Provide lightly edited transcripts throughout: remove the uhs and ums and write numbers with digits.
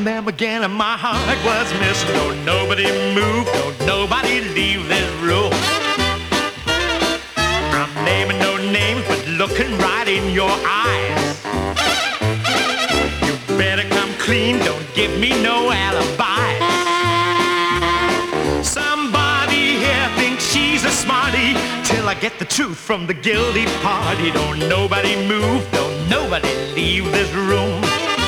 them again, and my heart was missing. Don't nobody move, don't nobody leave this room. I'm naming no names, but looking right in your eyes. You better come clean, don't give me no alibi. Somebody here thinks she's a smarty, till I get the truth from the guilty party. Don't nobody move, don't nobody leave this room.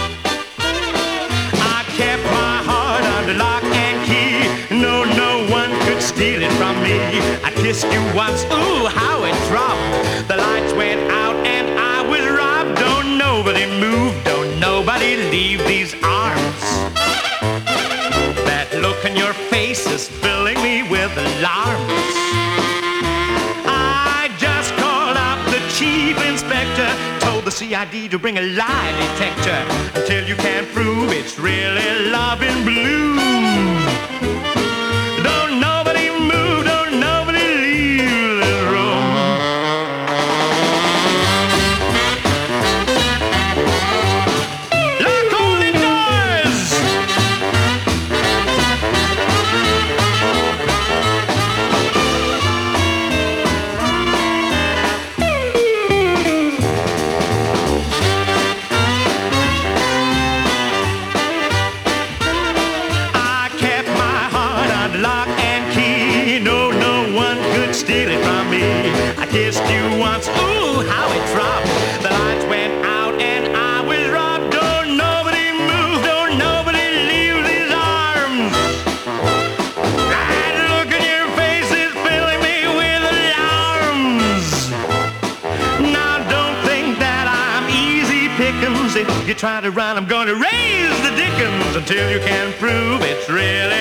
I kept my heart under lock and key. No one could steal it from me. I kissed you once, ooh, how it dropped. The lights went out and I was robbed. Don't nobody move, don't nobody leave these arms. That look in your face is filling me with alarms. I just called up the chief inspector, told the CID to bring a lie detector, until you can prove it's really love in bloom. Don't nobody move, don't nobody leave this room. Lock all the doors. I kept my heart under lock and key. No one could steal it from me. I kissed you once, ooh, how it dropped. The lights went out and I was robbed. Don't nobody move, don't nobody leave these arms. That look in your face is filling me with alarms. Now don't think that I'm easy pickings. If you try to run, I'm gonna raise the dickens, until you can prove it's really